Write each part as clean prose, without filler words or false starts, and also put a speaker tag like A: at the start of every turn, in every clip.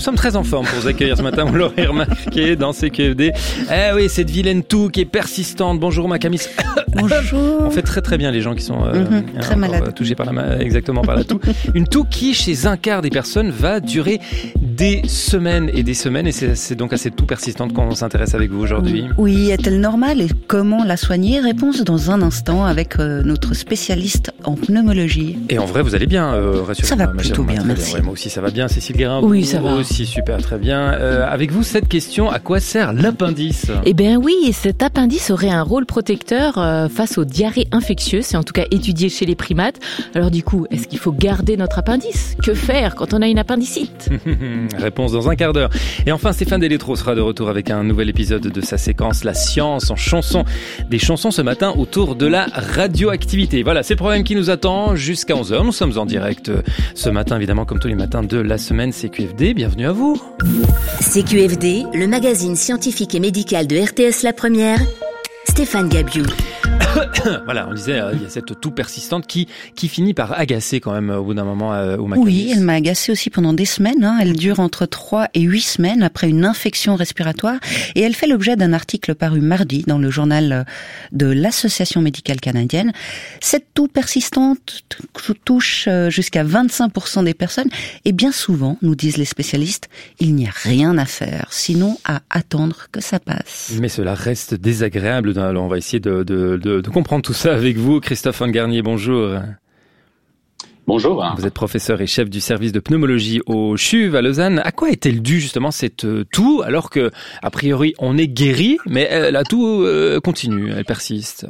A: Nous sommes très en forme pour vous accueillir ce matin, vous l'aurez remarqué dans CQFD. Eh oui, cette vilaine toux qui est persistante. Bonjour Macamis.
B: Bonjour.
A: On fait très très bien les gens qui sont
B: très malades.
A: touchés par la toux. Une toux qui, chez un quart des personnes, va durer des semaines et c'est donc à cette toux persistante qu'on s'intéresse avec vous aujourd'hui.
B: Oui, est-elle normale et comment la soigner? Réponse dans un instant avec notre spécialiste en pneumologie.
A: Et en vrai, vous allez bien, rassurez-moi.
B: Ça va plutôt bien, merci.
A: Ouais, moi aussi, ça va bien. Cécile Guérin,
B: oui,
A: vous
B: ça va
A: aussi, super, très bien. Avec vous, cette question, à quoi sert l'appendice?
C: Eh bien oui, cet appendice aurait un rôle protecteur face aux diarrhées infectieuses. C'est en tout cas étudié chez les primates. Alors du coup, est-ce qu'il faut garder notre appendice? Que faire quand on a une appendicite?
A: Réponse dans un quart d'heure. Et enfin, Stéphane Delétro sera de retour avec un nouvel épisode de sa séquence La science en chansons. Des chansons ce matin autour de la radioactivité. Voilà, c'est le programme qui nous attend jusqu'à 11h. Nous sommes en direct ce matin, évidemment, comme tous les matins de la semaine CQFD. Bienvenue à vous.
D: CQFD, le magazine scientifique et médical de RTS La Première, Stéphane Gabiou.
A: Voilà, on disait, il y a cette toux persistante qui finit par agacer quand même au bout d'un moment au Macamis.
B: Oui, elle m'a agacée aussi pendant des semaines. Elle dure entre 3 et 8 semaines après une infection respiratoire et elle fait l'objet d'un article paru mardi dans le journal de l'Association médicale canadienne. Cette toux persistante touche jusqu'à 25% des personnes et bien souvent, nous disent les spécialistes, il n'y a rien à faire, sinon à attendre que ça passe.
A: Mais cela reste désagréable. Alors on va essayer de comprendre tout ça avec vous. Christophe Garnier, bonjour.
E: Bonjour.
A: Vous êtes professeur et chef du service de pneumologie au CHUV à Lausanne. À quoi est-elle due justement cette toux, alors que, a priori, on est guéri, mais la toux continue, elle persiste?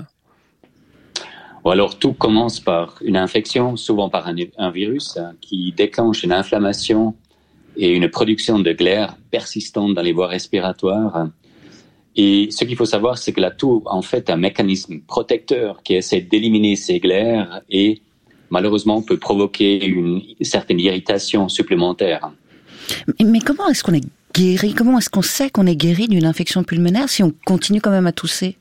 E: Alors tout commence par une infection, souvent par un virus, qui déclenche une inflammation et une production de glaires persistantes dans les voies respiratoires. Et ce qu'il faut savoir, c'est que la toux, en fait, est un mécanisme protecteur qui essaie d'éliminer ces glaires et, malheureusement, peut provoquer une certaine irritation supplémentaire.
B: Mais comment est-ce qu'on est guéri? Comment est-ce qu'on sait qu'on est guéri d'une infection pulmonaire si on continue quand même à tousser?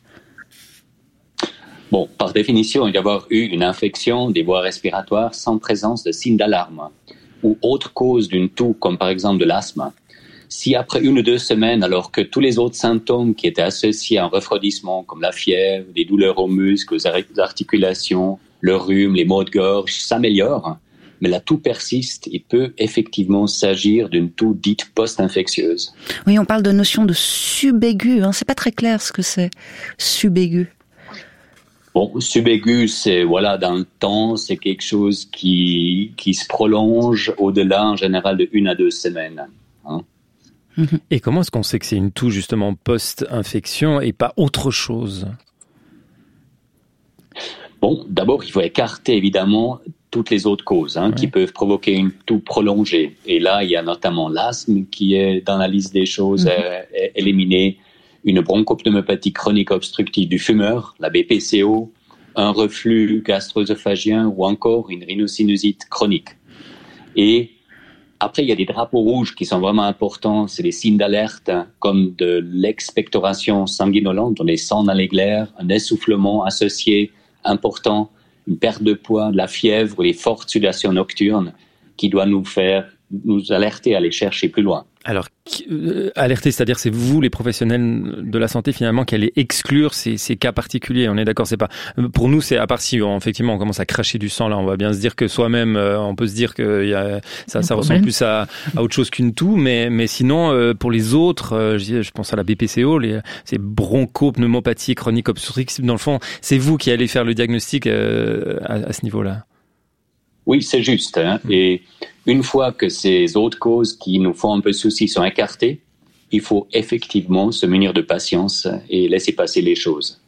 E: Bon, par définition, il doit y avoir eu une infection des voies respiratoires sans présence de signes d'alarme ou autre cause d'une toux, comme par exemple de l'asthme. Si après 1 ou 2 semaines, alors que tous les autres symptômes qui étaient associés à un refroidissement, comme la fièvre, des douleurs aux muscles, aux articulations, le rhume, les maux de gorge, s'améliorent, mais la toux persiste, il peut effectivement s'agir d'une toux dite post-infectieuse.
B: Oui, on parle de notion de subaigu, c'est pas très clair ce que c'est, subaigu.
E: Bon, subaigu, c'est, dans le temps, c'est quelque chose qui se prolonge au-delà, en général, de 1 à 2 semaines.
A: Et comment est-ce qu'on sait que c'est une toux justement post-infection et pas autre chose?
E: Bon, d'abord, il faut écarter évidemment toutes les autres causes qui peuvent provoquer une toux prolongée. Et là, il y a notamment l'asthme qui est dans la liste des choses à éliminer, une bronchopneumopathie chronique obstructive du fumeur, la BPCO, un reflux gastro-œsophagien ou encore une rhinosinusite chronique. Et après, il y a des drapeaux rouges qui sont vraiment importants. C'est des signes d'alerte comme de l'expectoration sanguinolente, on est sang dans les glaires, un essoufflement associé important, une perte de poids, de la fièvre ou les fortes sudations nocturnes qui doivent nous alerter à aller chercher plus loin.
A: Alors, alerter, c'est-à-dire c'est vous, les professionnels de la santé, finalement, qui allez exclure ces cas particuliers. On est d'accord, c'est pas pour nous, c'est à part si effectivement on commence à cracher du sang. Là, on va bien se dire que soi-même, on peut se dire que ça ressemble plus à autre chose qu'une toux. Mais sinon, pour les autres, je pense à la BPCO, ces bronchopneumopathie chronique obstructive. Dans le fond, c'est vous qui allez faire le diagnostic à ce niveau-là.
E: Oui, c'est juste. Et une fois que ces autres causes qui nous font un peu souci sont écartées, il faut effectivement se munir de patience et laisser passer les choses.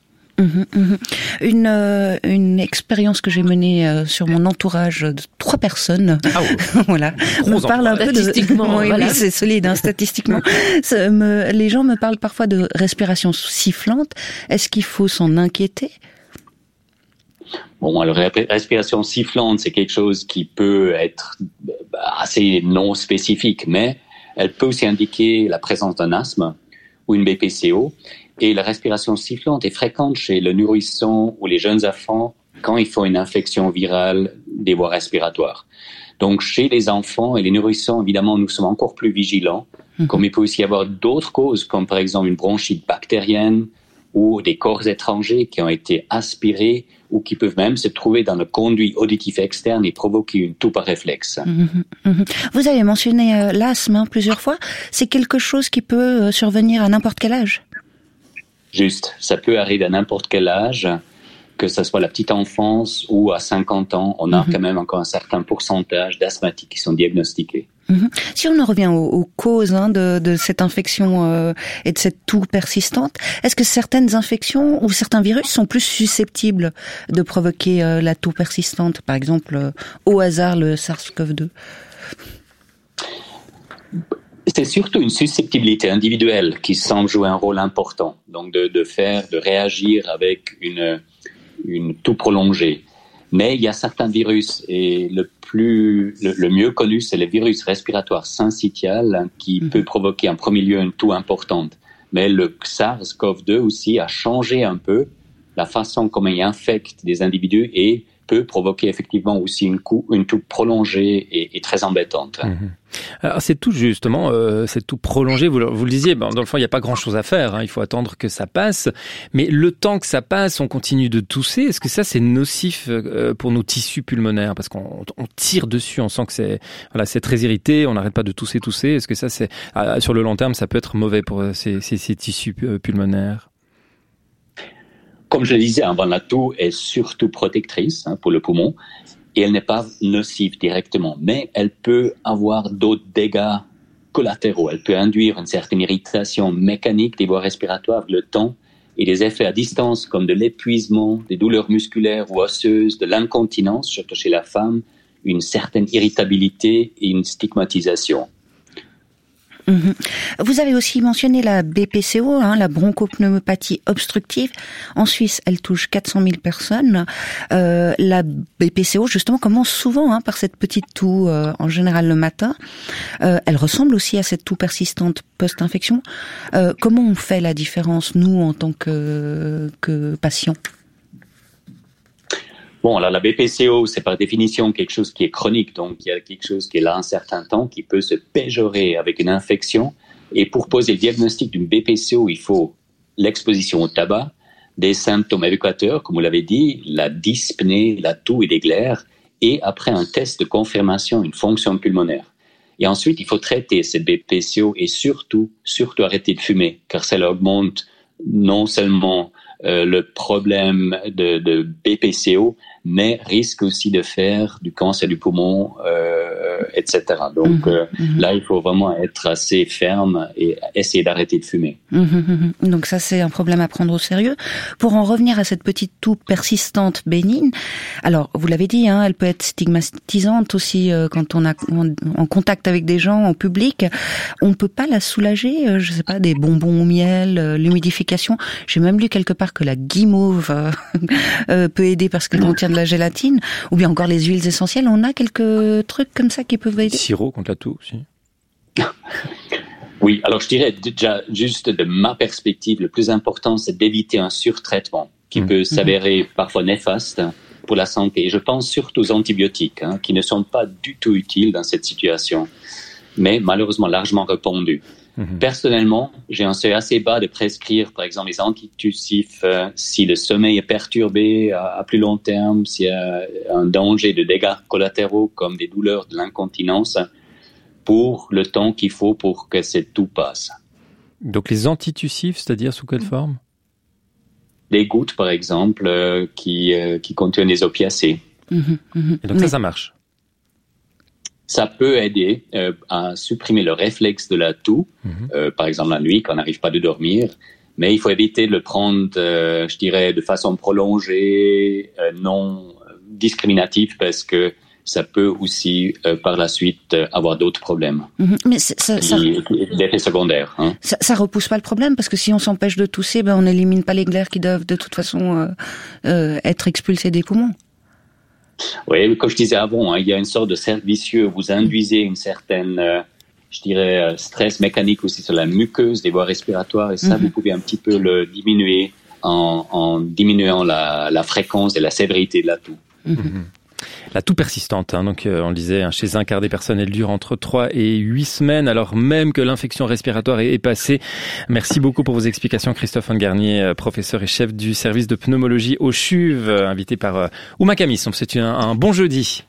B: Une expérience que j'ai menée sur mon entourage de 3 personnes. Voilà. On parle un peu
C: statistiquement.
B: Oui, c'est solide, statistiquement. Les gens me parlent parfois de respiration sifflante. Est-ce qu'il faut s'en inquiéter?
E: Bon, alors, respiration sifflante, c'est quelque chose qui peut être assez non spécifique, mais elle peut aussi indiquer la présence d'un asthme ou une BPCO. Et la respiration sifflante est fréquente chez le nourrisson ou les jeunes enfants quand ils font une infection virale des voies respiratoires. Donc, chez les enfants et les nourrissons, évidemment, nous sommes encore plus vigilants. Comme il peut aussi y avoir d'autres causes, comme par exemple une bronchite bactérienne ou des corps étrangers qui ont été aspirés ou qui peuvent même se trouver dans le conduit auditif externe et provoquer une toux par réflexe.
B: Vous avez mentionné l'asthme plusieurs fois. C'est quelque chose qui peut survenir à n'importe quel âge?
E: Juste, ça peut arriver à n'importe quel âge, que ce soit la petite enfance ou à 50 ans, on a quand même encore un certain pourcentage d'asthmatiques qui sont diagnostiqués.
B: Si on en revient aux causes de cette infection et de cette toux persistante, est-ce que certaines infections ou certains virus sont plus susceptibles de provoquer la toux persistante? Par exemple, au hasard, le SARS-CoV-2.
E: C'est surtout une susceptibilité individuelle qui semble jouer un rôle important. Donc de réagir avec une toux prolongée. Mais il y a certains virus, et le mieux connu, c'est le virus respiratoire syncytial qui peut provoquer en premier lieu une toux importante. Mais le SARS-CoV-2 aussi a changé un peu la façon comment il infecte des individus et peut provoquer effectivement aussi une toux prolongée et très embêtante.
A: Alors c'est tout justement, cette toux prolongée, vous le disiez, dans le fond il n'y a pas grand-chose à faire, il faut attendre que ça passe, mais le temps que ça passe, on continue de tousser, est-ce que ça c'est nocif pour nos tissus pulmonaires? Parce qu'on tire dessus, on sent que c'est très irrité, on n'arrête pas de tousser, est-ce que ça c'est, sur le long terme, ça peut être mauvais pour ces tissus pulmonaires?
E: Comme je le disais avant, la toux est surtout protectrice pour le poumon et elle n'est pas nocive directement, mais elle peut avoir d'autres dégâts collatéraux. Elle peut induire une certaine irritation mécanique des voies respiratoires, le temps et des effets à distance comme de l'épuisement, des douleurs musculaires ou osseuses, de l'incontinence, surtout chez la femme, une certaine irritabilité et une stigmatisation.
B: Vous avez aussi mentionné la BPCO, la bronchopneumopathie obstructive. En Suisse, elle touche 400 000 personnes. La BPCO, justement, commence souvent par cette petite toux, en général le matin. Elle ressemble aussi à cette toux persistante post-infection. Comment on fait la différence, nous, en tant que patients?
E: Bon, alors la BPCO, c'est par définition quelque chose qui est chronique, donc il y a quelque chose qui est là un certain temps, qui peut se péjorer avec une infection. Et pour poser le diagnostic d'une BPCO, il faut l'exposition au tabac, des symptômes évocateurs, comme vous l'avez dit, la dyspnée, la toux et des glaires, et après un test de confirmation, une fonction pulmonaire. Et ensuite, il faut traiter cette BPCO et surtout arrêter de fumer, car ça augmente non seulement le problème de BPCO, mais risque aussi de faire du cancer du poumon, etc. Donc là, il faut vraiment être assez ferme et essayer d'arrêter de fumer.
B: Donc ça, c'est un problème à prendre au sérieux. Pour en revenir à cette petite toux persistante bénigne, alors vous l'avez dit, elle peut être stigmatisante aussi quand on est en contact avec des gens en public. On ne peut pas la soulager, je sais pas, des bonbons au miel, l'humidification. J'ai même lu quelque part que la guimauve peut aider parce qu'elle contient de la gélatine, ou bien encore les huiles essentielles. On a quelques trucs comme ça qui peuvent aider.
A: Sirop contre la toux aussi.
E: Oui, alors je dirais déjà, juste de ma perspective, le plus important, c'est d'éviter un surtraitement qui peut s'avérer parfois néfaste pour la santé. Je pense surtout aux antibiotiques, qui ne sont pas du tout utiles dans cette situation, mais malheureusement largement répandus. Personnellement, j'ai un seuil assez bas de prescrire, par exemple, les antitussifs si le sommeil est perturbé à plus long terme, s'il y a un danger de dégâts collatéraux comme des douleurs de l'incontinence, pour le temps qu'il faut pour que cette toux passe.
A: Donc les antitussifs, c'est-à-dire sous quelle forme?
E: Des gouttes, par exemple, qui contiennent des opiacés.
A: Et donc ça marche?
E: Ça peut aider à supprimer le réflexe de la toux, par exemple la nuit quand on n'arrive pas à dormir, mais il faut éviter de le prendre, je dirais, de façon prolongée, non discriminative, parce que ça peut aussi par la suite avoir d'autres problèmes.
B: Mais
E: d'effets secondaires.
B: Ça repousse pas le problème, parce que si on s'empêche de tousser, on n'élimine pas les glaires qui doivent de toute façon être expulsées des poumons.
E: Oui, comme je disais avant, il y a une sorte de cercle vicieux. Vous induisez une certaine, je dirais, stress mécanique aussi sur la muqueuse des voies respiratoires, et ça, vous pouvez un petit peu le diminuer en diminuant la fréquence et la sévérité de la toux.
A: La toux persistante, hein, donc on le disait, chez un quart des personnes, elle dure entre 3 et 8 semaines, alors même que l'infection respiratoire est passée. Merci beaucoup pour vos explications, Christophe Garnier, professeur et chef du service de pneumologie au CHUV, invité par Ouma Kamis. On vous souhaite un bon jeudi.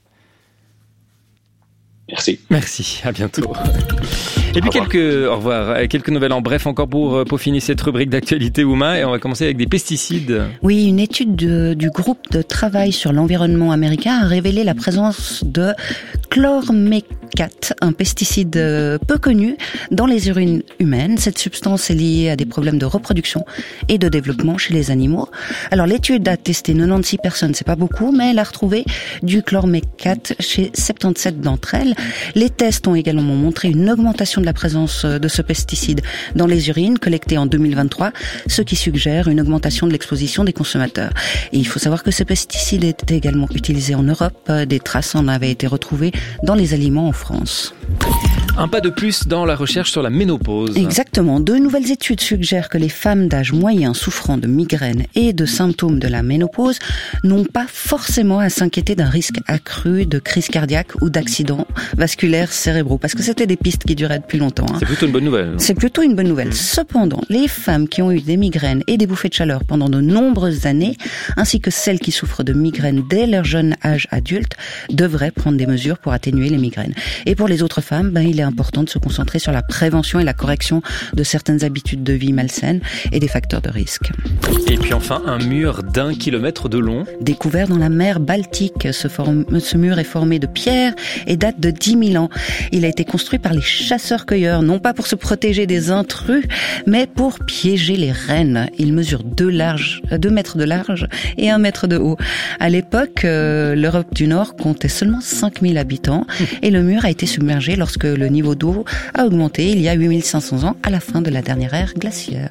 E: Merci,
A: à bientôt. Et puis au revoir. Quelques nouvelles en bref encore pour peaufiner cette rubrique d'actualité Ouma, et on va commencer avec des pesticides.
B: Oui, une étude du groupe de travail sur l'environnement américain a révélé la présence de chlormécate, un pesticide peu connu dans les urines humaines. Cette substance est liée à des problèmes de reproduction et de développement chez les animaux. Alors l'étude a testé 96 personnes, c'est pas beaucoup, mais elle a retrouvé du chlormécate chez 77 d'entre elles. Les tests ont également montré une augmentation de la présence de ce pesticide dans les urines collectées en 2023, ce qui suggère une augmentation de l'exposition des consommateurs. Et il faut savoir que ce pesticide est également utilisé en Europe. Des traces en avaient été retrouvées dans les aliments en France.
A: Un pas de plus dans la recherche sur la ménopause.
B: Exactement. 2 nouvelles études suggèrent que les femmes d'âge moyen souffrant de migraines et de symptômes de la ménopause n'ont pas forcément à s'inquiéter d'un risque accru de crise cardiaque ou d'accidents vasculaires cérébraux. Parce que c'était des pistes qui duraient depuis longtemps.
A: C'est plutôt une bonne nouvelle.
B: C'est plutôt une bonne nouvelle. Cependant, les femmes qui ont eu des migraines et des bouffées de chaleur pendant de nombreuses années, ainsi que celles qui souffrent de migraines dès leur jeune âge adulte, devraient prendre des mesures pour atténuer les migraines. Et pour les autres femmes, il est important de se concentrer sur la prévention et la correction de certaines habitudes de vie malsaines et des facteurs de risque.
A: Et puis enfin, un mur d'1 kilomètre de long.
B: Découvert dans la mer Baltique, ce mur est formé de pierres et date de 10 000 ans. Il a été construit par les chasseurs-cueilleurs, non pas pour se protéger des intrus, mais pour piéger les rennes. Il mesure 2 mètres de large et 1 mètre de haut. À l'époque, l'Europe du Nord comptait seulement 5000 habitants et le mur a été submergé lorsque le niveau d'eau a augmenté il y a 8500 ans à la fin de la dernière ère glaciaire.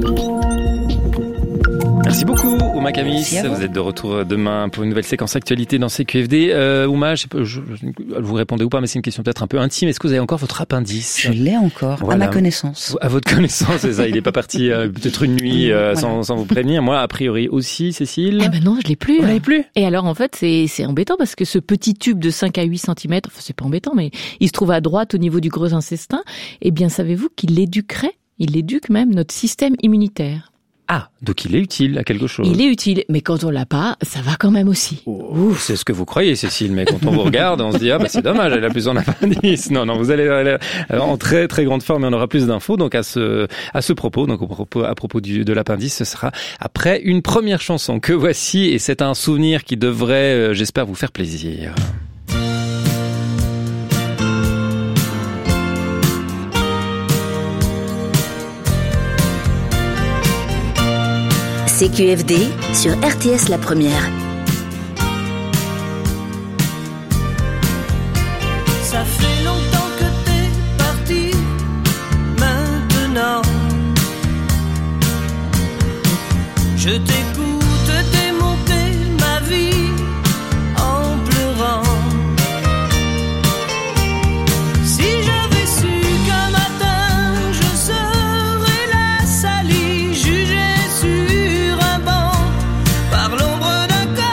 A: Merci beaucoup, Ouma Kamis. Vous êtes de retour demain pour une nouvelle séquence actualité dans CQFD. Ouma, vous répondez ou pas, mais c'est une question peut-être un peu intime. Est-ce que vous avez encore votre appendice ?
B: Je l'ai encore, voilà. À ma connaissance.
A: À votre connaissance, c'est ça. Il n'est pas parti peut-être une nuit sans vous prévenir. Moi, a priori aussi, Cécile.
C: Eh ben non, je l'ai plus.
A: Vous l'avez plus ?
C: Et alors, en fait, c'est embêtant parce que ce petit tube de 5 à 8 cm, enfin, c'est pas embêtant, mais il se trouve à droite au niveau du gros intestin. Eh bien, savez-vous qu'il éduque même notre système immunitaire.
A: Ah, donc il est utile à quelque chose.
C: Il est utile, mais quand on l'a pas, ça va quand même aussi.
A: Ouf, c'est ce que vous croyez, Cécile, mais quand on vous regarde, on se dit, c'est dommage, elle a plus en appendice. Non, vous allez aller en très très grande forme et on aura plus d'infos. Donc à ce propos, à propos de l'appendice, ce sera après une première chanson que voici, et c'est un souvenir qui devrait, j'espère, vous faire plaisir.
D: CQFD sur RTS La Première.
F: Ça fait longtemps que t'es parti, maintenant je t'écoute démonter ma vie en pleurant. Si j'avais su qu'un matin je serais la salie, jugée sur un banc par l'ombre d'un corps.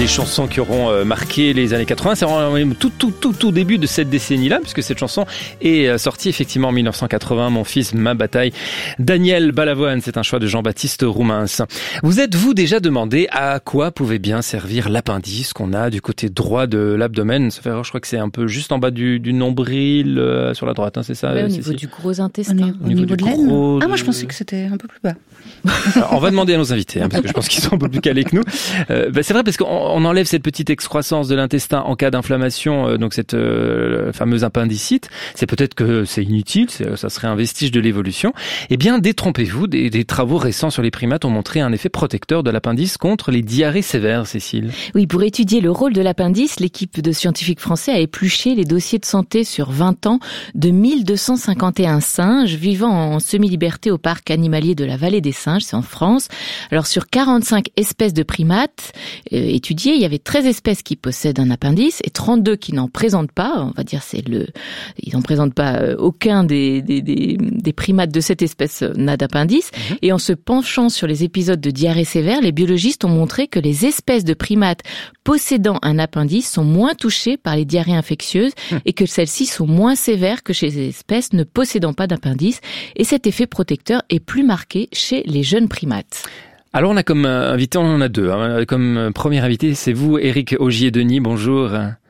A: des chansons qui auront marqué les années 80. C'est vraiment tout début de cette décennie-là, puisque cette chanson est sortie effectivement en 1980, Mon fils, ma bataille. Daniel Balavoine, c'est un choix de Jean-Baptiste Roumains. Vous êtes-vous déjà demandé à quoi pouvait bien servir l'appendice qu'on a du côté droit de l'abdomen? Je crois que c'est un peu juste en bas du nombril, sur la droite, hein, c'est ça?
C: Ouais, au niveau du gros intestin.
B: Au niveau de l'aine. Moi je pensais que c'était un peu plus bas.
A: Alors, on va demander à nos invités, parce que je pense qu'ils sont un peu plus calés que nous. C'est vrai, parce qu'on enlève cette petite excroissance de l'intestin en cas d'inflammation, donc cette fameuse appendicite. C'est peut-être que c'est inutile, ça serait un vestige de l'évolution. Eh bien, détrompez-vous, des travaux récents sur les primates ont montré un effet protecteur de l'appendice contre les diarrhées sévères, Cécile.
C: Oui, pour étudier le rôle de l'appendice, l'équipe de scientifiques français a épluché les dossiers de santé sur 20 ans de 1251 singes vivant en semi-liberté au parc animalier de la Vallée des Singes, c'est en France. Alors sur 45 espèces de primates étudiées, il y avait 13 espèces qui possèdent un appendice et 32 qui n'en présentent pas. On va dire ils n'en présentent pas aucun des primates de cette espèce n'a d'appendice. Et en se penchant sur les épisodes de diarrhée sévère, les biologistes ont montré que les espèces de primates possédant un appendice sont moins touchées par les diarrhées infectieuses et que celles-ci sont moins sévères que chez les espèces ne possédant pas d'appendice. Et cet effet protecteur est plus marqué chez les jeunes primates.
A: Alors on a comme invité, on en a deux. Comme premier invité, c'est vous, Éric Augier-Denis. Bonjour.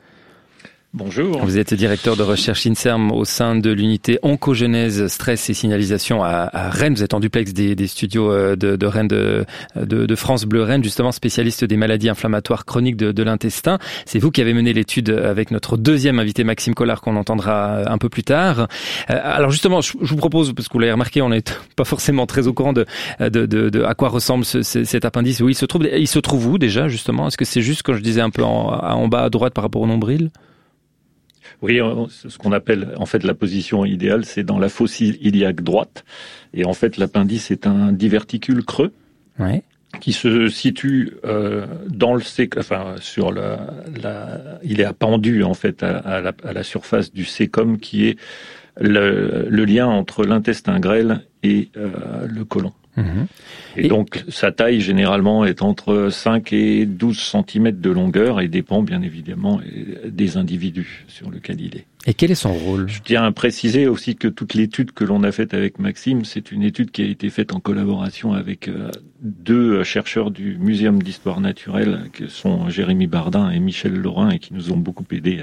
G: Bonjour.
A: Vous êtes directeur de recherche INSERM au sein de l'unité oncogenèse, stress et signalisation à Rennes. Vous êtes en duplex des studios de Rennes, de France Bleu Rennes, justement spécialiste des maladies inflammatoires chroniques de l'intestin. C'est vous qui avez mené l'étude avec notre deuxième invité, Maxime Collard, qu'on entendra un peu plus tard. Alors justement, je vous propose, parce que vous l'avez remarqué, on n'est pas forcément très au courant de à quoi ressemble cet appendice. Où il se trouve où déjà, justement? Est-ce que c'est juste, quand je disais un peu en bas à droite par rapport au nombril?
G: Oui, ce qu'on appelle en fait la position idéale, c'est dans la fosse iliaque droite. Et en fait, l'appendice est un diverticule creux qui se situe dans le sur il est appendu en fait à la surface du cécum, qui est le lien entre l'intestin grêle et le côlon. Et donc, sa taille, généralement, est entre 5 et 12 cm de longueur et dépend, bien évidemment, des individus sur lequel il est.
A: Et quel est son rôle? Je
G: tiens à préciser aussi que toute l'étude que l'on a faite avec Maxime, c'est une étude qui a été faite en collaboration avec deux chercheurs du Muséum d'histoire naturelle, que sont Jérémy Bardin et Michel Laurin, et qui nous ont beaucoup aidés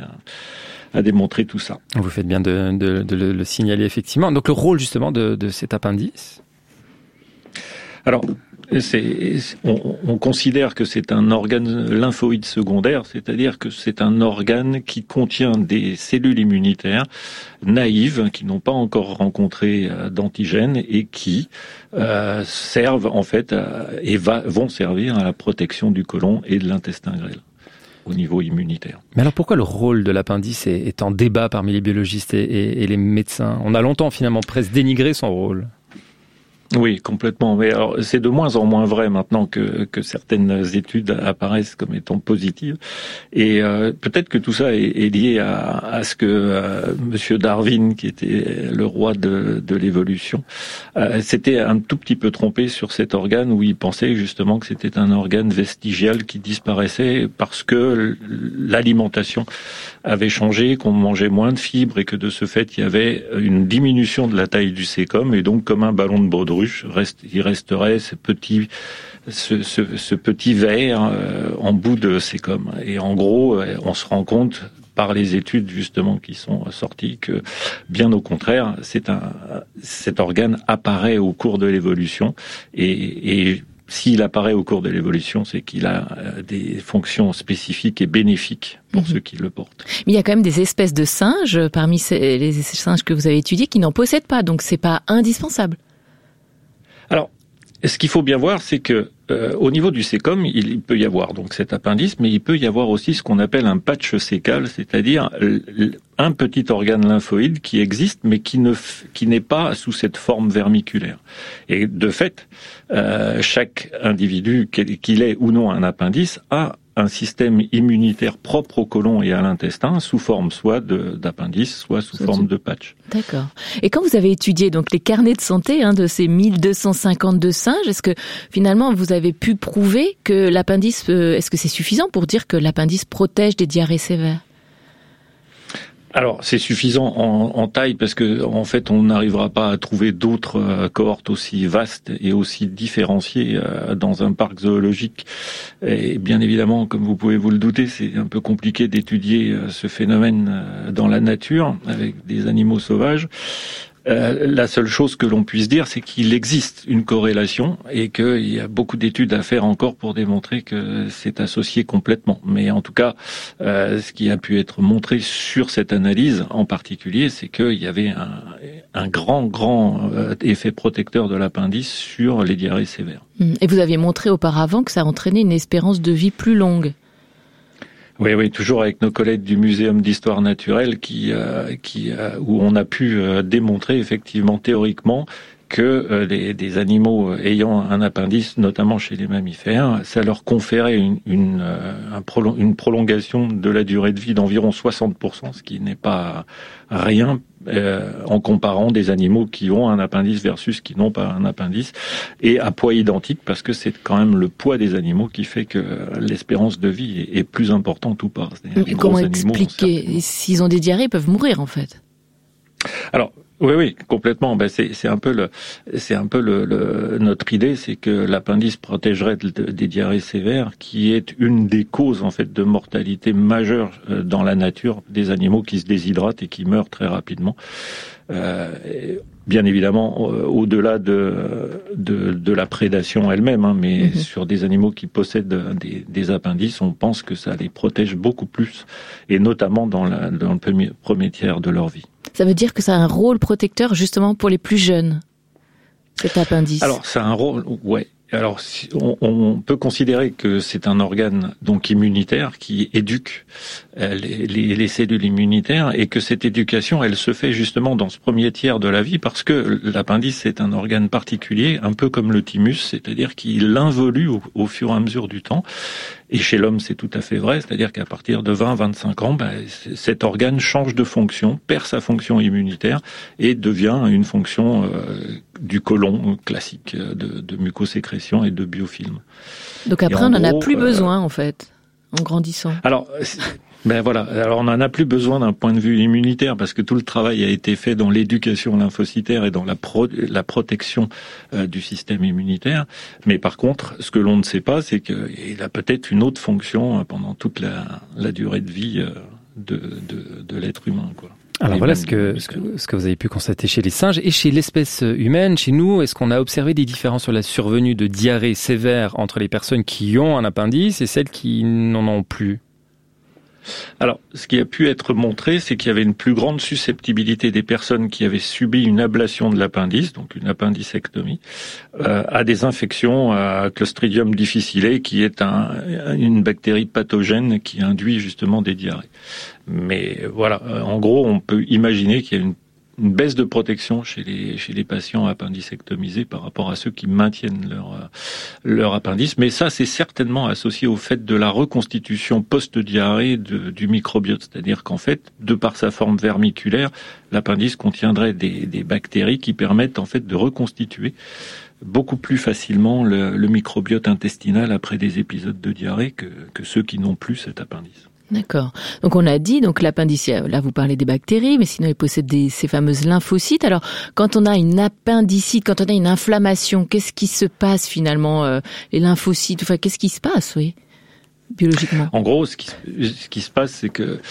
G: à démontrer tout ça.
A: Vous faites bien de le signaler, effectivement. Donc, le rôle, justement, de cet appendice?
G: Alors, on considère que c'est un organe lymphoïde secondaire, c'est-à-dire que c'est un organe qui contient des cellules immunitaires naïves, qui n'ont pas encore rencontré d'antigènes et qui servent en fait vont servir à la protection du côlon et de l'intestin grêle au niveau immunitaire.
A: Mais alors pourquoi le rôle de l'appendice est en débat parmi les biologistes et les médecins? On a longtemps finalement presque dénigré son rôle.
G: Oui, complètement. Mais alors, c'est de moins en moins vrai maintenant que certaines études apparaissent comme étant positives. Et peut-être que tout ça est lié à ce que Monsieur Darwin, qui était le roi de l'évolution, s'était un tout petit peu trompé sur cet organe, où il pensait justement que c'était un organe vestigial qui disparaissait parce que l'alimentation avait changé, qu'on mangeait moins de fibres et que de ce fait il y avait une diminution de la taille du cécum, et donc comme un ballon de baudruche, il resterait ce petit verre en bout de cécum. Et en gros, on se rend compte par les études justement qui sont sorties que, bien au contraire, cet organe apparaît au cours de l'évolution, et s'il apparaît au cours de l'évolution, c'est qu'il a des fonctions spécifiques et bénéfiques pour ceux qui le portent.
C: Mais il y a quand même des espèces de singes, parmi les singes que vous avez étudiés, qui n'en possèdent pas, donc c'est pas indispensable.
G: Alors, ce qu'il faut bien voir, c'est que au niveau du cécum, il peut y avoir donc cet appendice, mais il peut y avoir aussi ce qu'on appelle un patch cécal, c'est-à-dire un petit organe lymphoïde qui existe, mais qui n'est pas sous cette forme vermiculaire. Et de fait, chaque individu, qu'il ait ou non un appendice, a un système immunitaire propre au côlon et à l'intestin sous forme soit d'appendice, soit sous forme de patch.
C: D'accord. Et quand vous avez étudié donc les carnets de santé de ces 1252 singes, est-ce que finalement vous avez pu prouver que l'appendice, est-ce que c'est suffisant pour dire que l'appendice protège des diarrhées sévères ?
G: Alors, c'est suffisant en taille parce que, en fait, on n'arrivera pas à trouver d'autres cohortes aussi vastes et aussi différenciées dans un parc zoologique. Et bien évidemment, comme vous pouvez vous le douter, c'est un peu compliqué d'étudier ce phénomène dans la nature avec des animaux sauvages. La seule chose que l'on puisse dire, c'est qu'il existe une corrélation et qu'il y a beaucoup d'études à faire encore pour démontrer que c'est associé complètement. Mais en tout cas, ce qui a pu être montré sur cette analyse en particulier, c'est qu'il y avait un grand effet protecteur de l'appendice sur les diarrhées sévères.
C: Et vous aviez montré auparavant que ça entraînait une espérance de vie plus longue.
G: Oui, toujours avec nos collègues du Muséum d'histoire naturelle où on a pu démontrer effectivement théoriquement que des animaux ayant un appendice, notamment chez les mammifères, ça leur conférait une prolongation de la durée de vie d'environ 60%, ce qui n'est pas rien en comparant des animaux qui ont un appendice versus qui n'ont pas un appendice, et à poids identique, parce que c'est quand même le poids des animaux qui fait que l'espérance de vie est plus importante ou pas.
C: Et comment expliquer ? S'ils ont des diarrhées, ils peuvent mourir en fait.
G: Alors, oui, complètement. C'est un peu notre idée, c'est que l'appendice protégerait des diarrhées sévères, qui est une des causes en fait de mortalité majeure dans la nature des animaux qui se déshydratent et qui meurent très rapidement. Bien évidemment, au-delà de la prédation elle-même, mais sur des animaux qui possèdent des appendices, on pense que ça les protège beaucoup plus, et notamment dans le premier tiers de leur vie.
C: Ça veut dire que ça a un rôle protecteur justement pour les plus jeunes, cet appendice.
G: Alors, ça a un rôle, ouais. Alors, on peut considérer que c'est un organe donc immunitaire qui éduque les cellules immunitaires, et que cette éducation, elle se fait justement dans ce premier tiers de la vie, parce que l'appendice est un organe particulier, un peu comme le thymus, c'est-à-dire qu'il involue au fur et à mesure du temps. Et chez l'homme, c'est tout à fait vrai, c'est-à-dire qu'à partir de 20-25 ans, cet organe change de fonction, perd sa fonction immunitaire et devient une fonction du côlon classique de mucosécrétion et de biofilm.
C: Donc après, on n'en a plus besoin en fait, en grandissant.
G: Alors, alors on n'en a plus besoin d'un point de vue immunitaire, parce que tout le travail a été fait dans l'éducation lymphocytaire et dans la protection du système immunitaire. Mais par contre, ce que l'on ne sait pas, c'est qu'il a peut-être une autre fonction pendant toute la durée de vie de l'être humain, quoi.
A: Alors voilà ce que vous avez pu constater chez les singes et chez l'espèce humaine. Chez nous, est-ce qu'on a observé des différences sur la survenue de diarrhées sévères entre les personnes qui ont un appendice et celles qui n'en ont plus ?
G: Alors, ce qui a pu être montré, c'est qu'il y avait une plus grande susceptibilité des personnes qui avaient subi une ablation de l'appendice, donc une appendicectomie, à des infections à Clostridium difficile, qui est une bactérie pathogène qui induit justement des diarrhées. Mais voilà, en gros, on peut imaginer qu'il y a une baisse de protection chez les patients appendicectomisés par rapport à ceux qui maintiennent leur appendice. Mais ça, c'est certainement associé au fait de la reconstitution post-diarrhée du microbiote. C'est-à-dire qu'en fait, de par sa forme vermiculaire, l'appendice contiendrait des bactéries qui permettent en fait de reconstituer beaucoup plus facilement le microbiote intestinal après des épisodes de diarrhée que ceux qui n'ont plus cet appendice.
C: D'accord. Donc on a dit, donc l'appendice, là vous parlez des bactéries, mais sinon il possède ces fameuses lymphocytes. Alors quand on a une appendicite, quand on a une inflammation, qu'est-ce qui se passe finalement, les lymphocytes, enfin qu'est-ce qui se passe, oui, biologiquement?
G: En gros, ce qui se passe, c'est que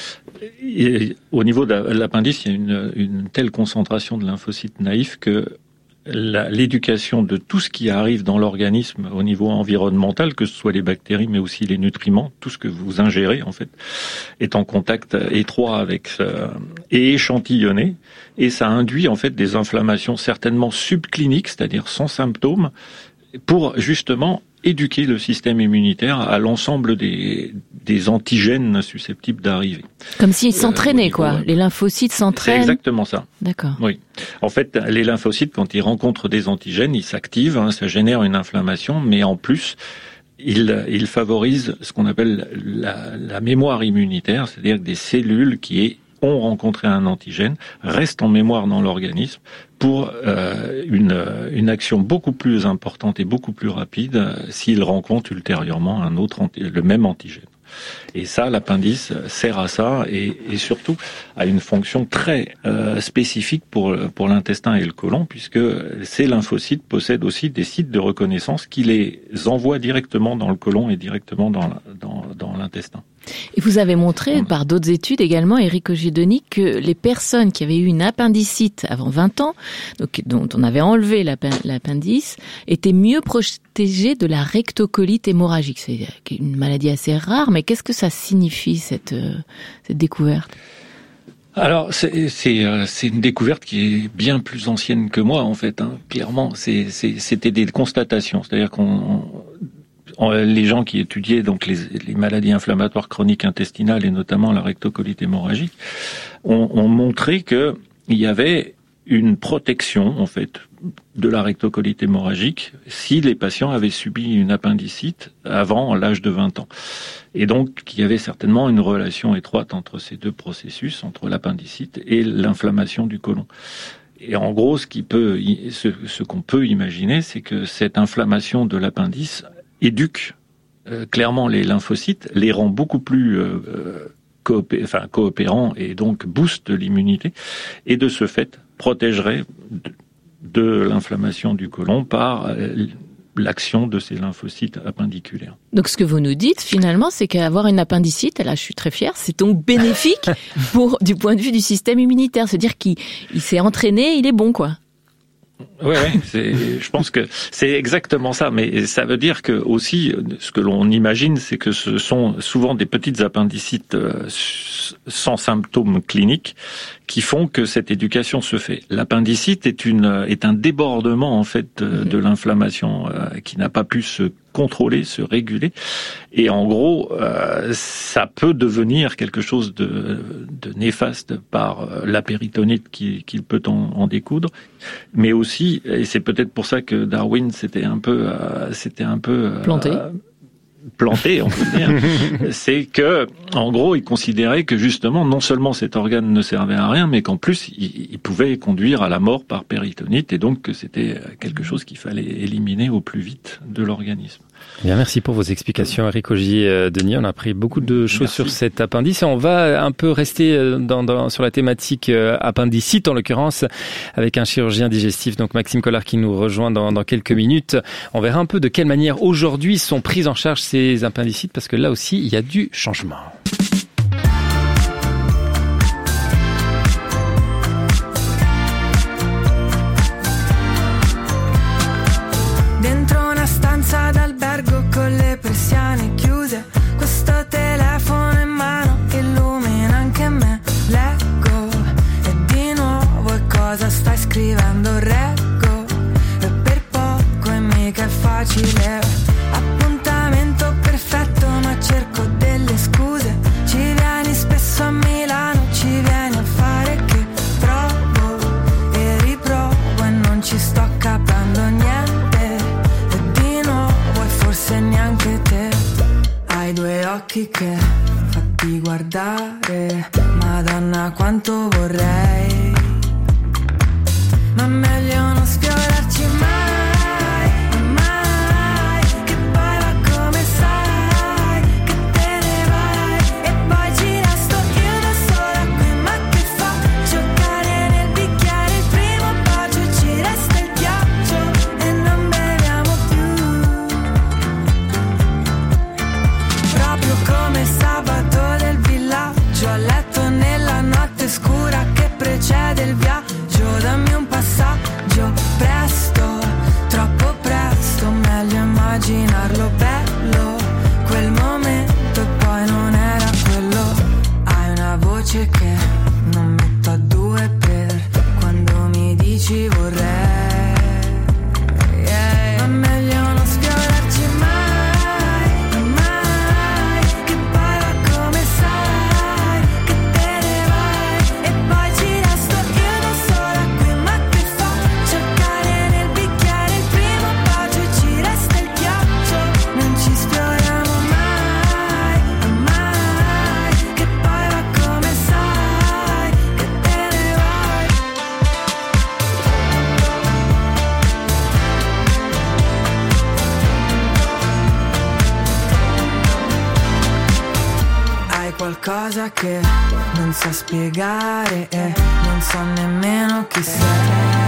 G: au niveau de l'appendice, il y a une telle concentration de lymphocytes naïfs que l'éducation de tout ce qui arrive dans l'organisme au niveau environnemental, que ce soit les bactéries mais aussi les nutriments, tout ce que vous ingérez en fait, est en contact étroit avec et échantillonné, et ça induit en fait des inflammations certainement subcliniques, c'est-à-dire sans symptômes, pour justement éduquer le système immunitaire à l'ensemble des antigènes susceptibles d'arriver.
C: Comme s'ils s'entraînaient, quoi. Les lymphocytes s'entraînent.
G: C'est exactement ça.
C: D'accord.
G: Oui. En fait, les lymphocytes, quand ils rencontrent des antigènes, ils s'activent, ça génère une inflammation, mais en plus, il favorise ce qu'on appelle la mémoire immunitaire, c'est-à-dire que des cellules qui ont rencontré un antigène restent en mémoire dans l'organisme pour une action beaucoup plus importante et beaucoup plus rapide s'il rencontre ultérieurement le même antigène. Et ça, l'appendice sert à ça et surtout à une fonction très spécifique pour l'intestin et le côlon, puisque ces lymphocytes possèdent aussi des sites de reconnaissance qui les envoient directement dans le côlon et directement dans l'intestin.
C: Et vous avez montré par d'autres études également, Éric Ogidoni, que les personnes qui avaient eu une appendicite avant 20 ans, donc, dont on avait enlevé l'appendice, étaient mieux protégées de la rectocolite hémorragique. C'est une maladie assez rare, mais qu'est-ce que ça signifie cette découverte ?
G: Alors c'est une découverte qui est bien plus ancienne que moi en fait. Clairement, c'était des constatations, c'est-à-dire les gens qui étudiaient donc les maladies inflammatoires chroniques intestinales et notamment la rectocolite hémorragique ont montré que il y avait une protection en fait de la rectocolite hémorragique si les patients avaient subi une appendicite avant l'âge de 20 ans. Et donc il y avait certainement une relation étroite entre ces deux processus, entre l'appendicite et l'inflammation du côlon. Et en gros, ce qu'on peut imaginer, c'est que cette inflammation de l'appendice éduque clairement les lymphocytes, les rend beaucoup plus coopérants et donc booste l'immunité, et de ce fait protégerait de l'inflammation du côlon par l'action de ces lymphocytes appendiculaires.
C: Donc ce que vous nous dites finalement, c'est qu'avoir une appendicite, là je suis très fière, c'est donc bénéfique du point de vue du système immunitaire, c'est-à-dire qu'il s'est entraîné, il est bon quoi.
G: Oui, je pense que c'est exactement ça, mais ça veut dire que aussi, ce que l'on imagine, c'est que ce sont souvent des petites appendicites sans symptômes cliniques qui font que cette éducation se fait. L'appendicite est un débordement en fait de l'inflammation qui n'a pas pu se contrôler, se réguler, et en gros, ça peut devenir quelque chose de néfaste par la péritonite qu'il peut en découdre, mais aussi, et c'est peut-être pour ça que Darwin s'était un peu planté, on peut dire, c'est que, en gros, il considérait que justement, non seulement cet organe ne servait à rien, mais qu'en plus, il pouvait conduire à la mort par péritonite, et donc que c'était quelque chose qu'il fallait éliminer au plus vite de l'organisme.
A: Bien, merci pour vos explications, Éric Ogidoni. On a appris beaucoup de choses sur cet appendice et on va un peu rester sur la thématique appendicite, en l'occurrence, avec un chirurgien digestif, donc Maxime Collard, qui nous rejoint dans quelques minutes. On verra un peu de quelle manière aujourd'hui sont prises en charge ces appendicites, parce que là aussi, il y a du changement.
F: Con le persiane chiuse, questo telefono in mano illumina anche me. Leggo e di nuovo e cosa stai scrivendo? Reggo e per poco e mica è facile. Appuntamento perfetto ma cerco delle scuse. Ci vieni spesso a Milano, ci vieni a fare che provo e riprovo e non ci sto capendo niente. Forse neanche te hai due occhi che fatti guardare, Madonna quanto vorrei, ma meglio non sfiorarci mai, mai, che poi va come sai, che te ne vai e poi ci resto io da sola qui, ma che faccio? Cade nel bicchiere il primo bacio, ci resta il ghiaccio e non beviamo più. Proprio come sabato del villaggio, a letto nella notte scura che precede il viaggio, dammi un passaggio cosa che non sa spiegare e non so nemmeno chi sei.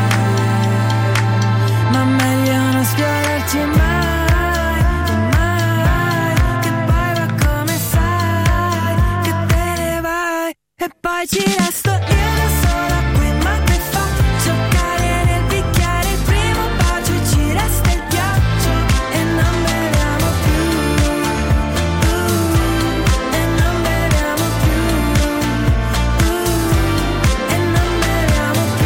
F: Ma meglio non sfiorarci mai, mai, che poi va come sai, che te ne vai e poi ci resto io da sola qui, ma che faccio? Cade nel bicchiere il primo bacio e ci resta il ghiaccio e non beviamo più, e non beviamo più, e non beviamo più.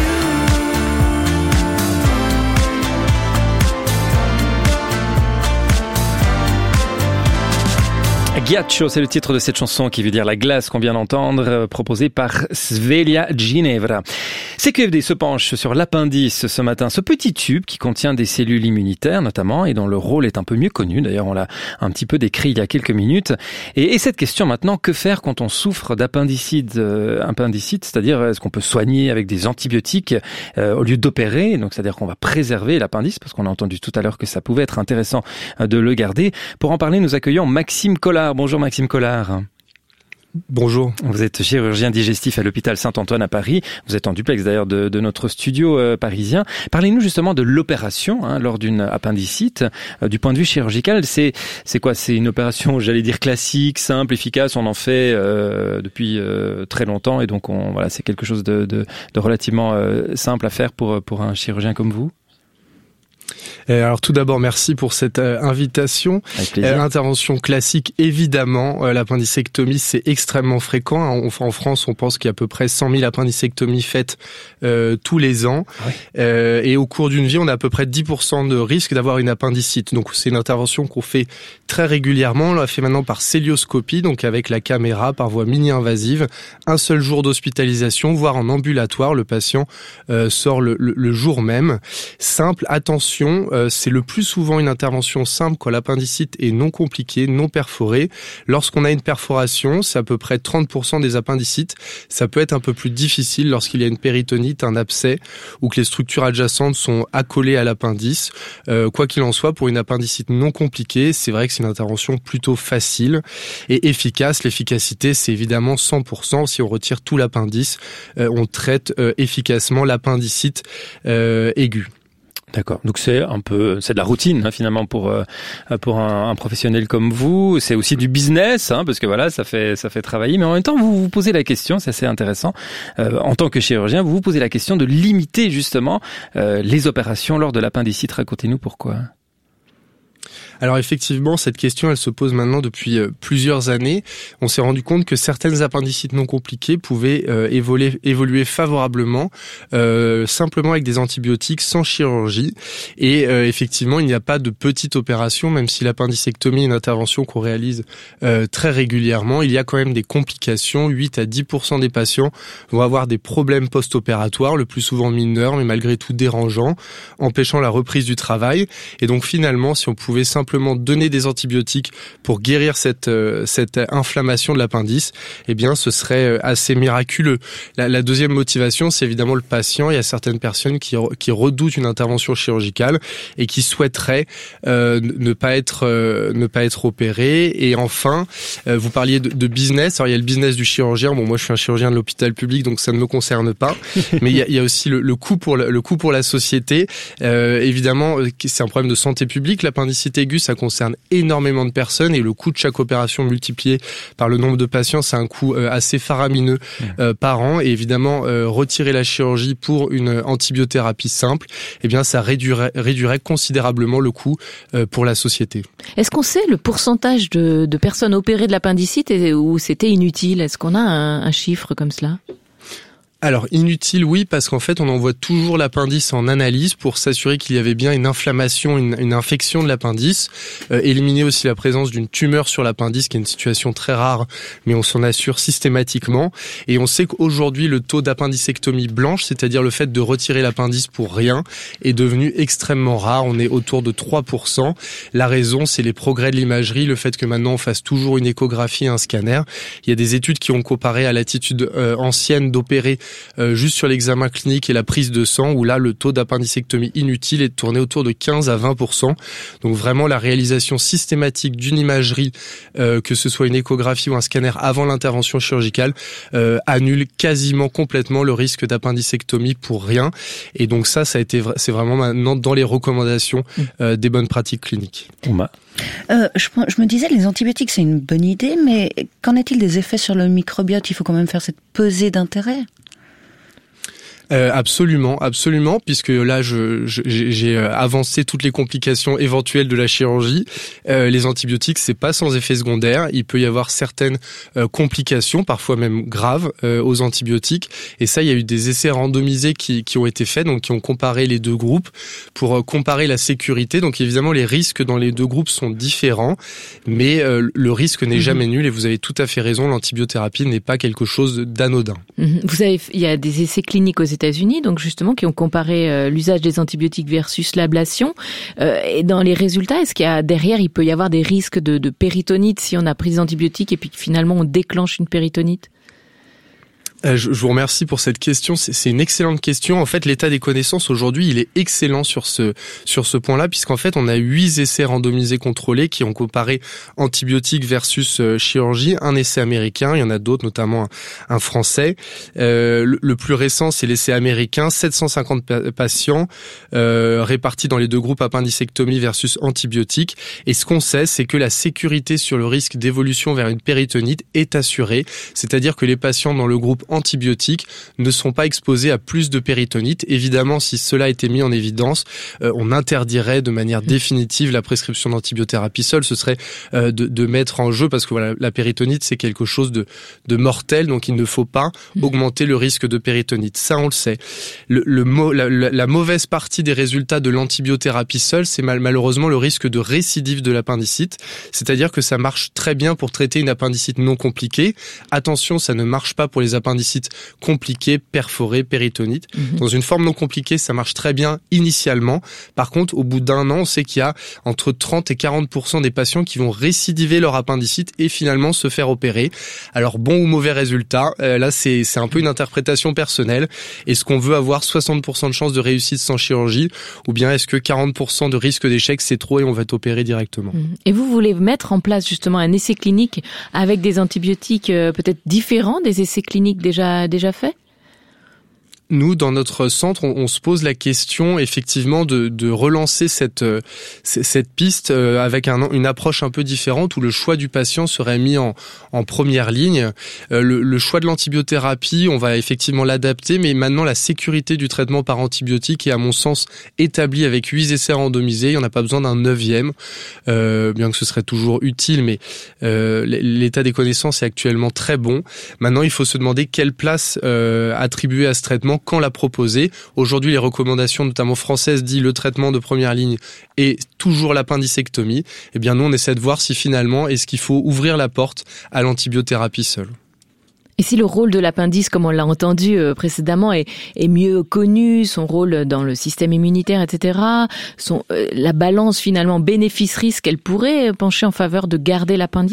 A: Ghiaccio, c'est le titre de cette chanson qui veut dire la glace qu'on vient d'entendre, proposée par Svelia Ginevra. CQFD se penche sur l'appendice ce matin, ce petit tube qui contient des cellules immunitaires notamment et dont le rôle est un peu mieux connu. D'ailleurs, on l'a un petit peu décrit il y a quelques minutes. Et cette question maintenant, que faire quand on souffre d'appendicite, c'est-à-dire est-ce qu'on peut soigner avec des antibiotiques au lieu d'opérer? Donc, c'est-à-dire qu'on va préserver l'appendice parce qu'on a entendu tout à l'heure que ça pouvait être intéressant de le garder. Pour en parler, nous accueillons Maxime Collard. Bonjour Maxime Collard.
H: Bonjour.
A: Vous êtes chirurgien digestif à l'hôpital Saint-Antoine à Paris. Vous êtes en duplex d'ailleurs de notre studio parisien. Parlez-nous justement de l'opération lors d'une appendicite. Du point de vue chirurgical, c'est quoi? C'est une opération, j'allais dire classique, simple, efficace. On en fait depuis très longtemps et donc voilà, c'est quelque chose de relativement simple à faire pour un chirurgien comme vous.
H: Alors tout d'abord, merci pour cette invitation. Intervention classique, évidemment. L'appendicectomie, c'est extrêmement fréquent. En France, on pense qu'il y a à peu près 100 000 appendicectomies faites tous les ans. Ouais. Et au cours d'une vie, on a à peu près 10% de risque d'avoir une appendicite. Donc c'est une intervention qu'on fait très régulièrement. On la fait maintenant par célioscopie, donc avec la caméra, par voie mini-invasive. Un seul jour d'hospitalisation, voire en ambulatoire. Le patient sort le jour même. Simple, attention, c'est le plus souvent une intervention simple quand l'appendicite est non compliquée, non perforée. Lorsqu'on a une perforation, c'est à peu près 30% des appendicites. Ça peut être un peu plus difficile lorsqu'il y a une péritonite, un abcès ou que les structures adjacentes sont accolées à l'appendice. Quoi qu'il en soit, pour une appendicite non compliquée, c'est vrai que c'est une intervention plutôt facile et efficace. L'efficacité, c'est évidemment 100%. Si on retire tout l'appendice, on traite efficacement l'appendicite aiguë.
A: D'accord. Donc c'est de la routine finalement pour un professionnel comme vous. C'est aussi du business parce que voilà, ça fait travailler. Mais en même temps, vous vous posez la question, c'est assez intéressant. En tant que chirurgien, vous vous posez la question de limiter justement les opérations lors de l'appendicite. Racontez-nous pourquoi.
H: Alors effectivement, cette question, elle se pose maintenant depuis plusieurs années. On s'est rendu compte que certaines appendicites non compliquées pouvaient évoluer favorablement, simplement avec des antibiotiques, sans chirurgie. Et effectivement, il n'y a pas de petite opération, même si l'appendicectomie est une intervention qu'on réalise très régulièrement. Il y a quand même des complications. 8 à 10% des patients vont avoir des problèmes post-opératoires, le plus souvent mineurs, mais malgré tout dérangeants, empêchant la reprise du travail. Et donc finalement, si on pouvait simplement donner des antibiotiques pour guérir cette inflammation de l'appendice, eh bien ce serait assez miraculeux. La deuxième motivation, c'est évidemment le patient. Il y a certaines personnes qui redoutent une intervention chirurgicale et qui souhaiteraient ne pas être opérées. Et enfin, vous parliez de business. Alors il y a le business du chirurgien. Bon, moi je suis un chirurgien de l'hôpital public, donc ça ne me concerne pas. Mais il y a aussi le coût pour la société. Évidemment, c'est un problème de santé publique. L'appendicite aiguë, ça concerne énormément de personnes et le coût de chaque opération multiplié par le nombre de patients, c'est un coût assez faramineux par an. Et évidemment, retirer la chirurgie pour une antibiothérapie simple, eh bien, ça réduirait considérablement le coût pour la société.
C: Est-ce qu'on sait le pourcentage de personnes opérées de l'appendicite où c'était inutile? Est-ce qu'on a un chiffre comme cela?
H: Alors inutile, oui, parce qu'en fait on envoie toujours l'appendice en analyse pour s'assurer qu'il y avait bien une inflammation, une infection de l'appendice, éliminer aussi la présence d'une tumeur sur l'appendice, qui est une situation très rare, mais on s'en assure systématiquement. Et on sait qu'aujourd'hui le taux d'appendicectomie blanche, c'est-à-dire le fait de retirer l'appendice pour rien, est devenu extrêmement rare. On est autour de 3%. La raison, c'est les progrès de l'imagerie, le fait que maintenant on fasse toujours une échographie et un scanner. Il y a des études qui ont comparé à l'attitude ancienne d'opérer juste sur l'examen clinique et la prise de sang, où là, le taux d'appendicectomie inutile est tourné autour de 15 à 20%. Donc vraiment, la réalisation systématique d'une imagerie, que ce soit une échographie ou un scanner avant l'intervention chirurgicale, annule quasiment complètement le risque d'appendicectomie pour rien. Et donc c'est vraiment maintenant dans les recommandations des bonnes pratiques cliniques.
B: Je me disais, les antibiotiques, c'est une bonne idée, mais qu'en est-il des effets sur le microbiote ? Il faut quand même faire cette pesée d'intérêt.
H: Absolument, puisque là j'ai avancé toutes les complications éventuelles de la chirurgie. Les antibiotiques, c'est pas sans effet secondaire. Il peut y avoir certaines complications, parfois même graves, aux antibiotiques. Et ça, il y a eu des essais randomisés qui ont été faits, donc qui ont comparé les deux groupes pour comparer la sécurité. Donc évidemment, les risques dans les deux groupes sont différents, mais le risque n'est jamais nul. Et vous avez tout à fait raison, l'antibiothérapie n'est pas quelque chose d'anodin.
C: Il y a des essais cliniques aux États-Unis, donc justement, qui ont comparé l'usage des antibiotiques versus l'ablation. Et dans les résultats, est-ce qu'il y a derrière, il peut y avoir des risques de péritonite si on a pris des antibiotiques et puis que finalement on déclenche une péritonite ?
H: Je vous remercie pour cette question. C'est une excellente question. En fait, l'état des connaissances aujourd'hui, il est excellent sur ce point-là, puisqu'en fait, on a 8 essais randomisés contrôlés qui ont comparé antibiotiques versus chirurgie. Un essai américain, il y en a d'autres, notamment un français. Le plus récent, c'est l'essai américain. 750 patients répartis dans les deux groupes appendicectomie versus antibiotiques. Et ce qu'on sait, c'est que la sécurité sur le risque d'évolution vers une péritonite est assurée. C'est-à-dire que les patients dans le groupe antibiotiques ne sont pas exposés à plus de péritonite. Évidemment, si cela était mis en évidence, on interdirait de manière définitive la prescription d'antibiothérapie seule. Ce serait de mettre en jeu, parce que voilà, la péritonite, c'est quelque chose de mortel, donc il ne faut pas augmenter le risque de péritonite. Ça, on le sait. La mauvaise partie des résultats de l'antibiothérapie seule, c'est malheureusement le risque de récidive de l'appendicite. C'est-à-dire que ça marche très bien pour traiter une appendicite non compliquée. Attention, ça ne marche pas pour les appendicites compliquées, perforées, péritonite. Dans une forme non compliquée, ça marche très bien initialement. Par contre, au bout d'un an, on sait qu'il y a entre 30 et 40% des patients qui vont récidiver leur appendicite et finalement se faire opérer. Alors, bon ou mauvais résultat, là, c'est un peu une interprétation personnelle. Est-ce qu'on veut avoir 60% de chances de réussite sans chirurgie, ou bien est-ce que 40% de risque d'échec, c'est trop et on va être opéré directement?
C: Et vous voulez mettre en place justement un essai clinique avec des antibiotiques peut-être différents des essais cliniques déjà faits?
H: Nous, dans notre centre, on se pose la question effectivement de relancer cette piste avec une approche un peu différente où le choix du patient serait mis en première ligne. Le choix de l'antibiothérapie, on va effectivement l'adapter, mais maintenant la sécurité du traitement par antibiotique est à mon sens établie avec 8 essais randomisés. Il n'y en a pas besoin d'un 9e, bien que ce serait toujours utile, mais l'état des connaissances est actuellement très bon. Maintenant, il faut se demander quelle place attribuer à ce traitement, quand la proposer. Aujourd'hui, les recommandations, notamment françaises, disent le traitement de première ligne est toujours l'appendicectomie. Eh bien, nous, on essaie de voir si finalement, est-ce qu'il faut ouvrir la porte à l'antibiothérapie seule.
C: Et si le rôle de l'appendice, comme on l'a entendu précédemment, est mieux connu, son rôle dans le système immunitaire, etc., la balance finalement bénéfice-risque, elle pourrait pencher en faveur de garder l'appendice ?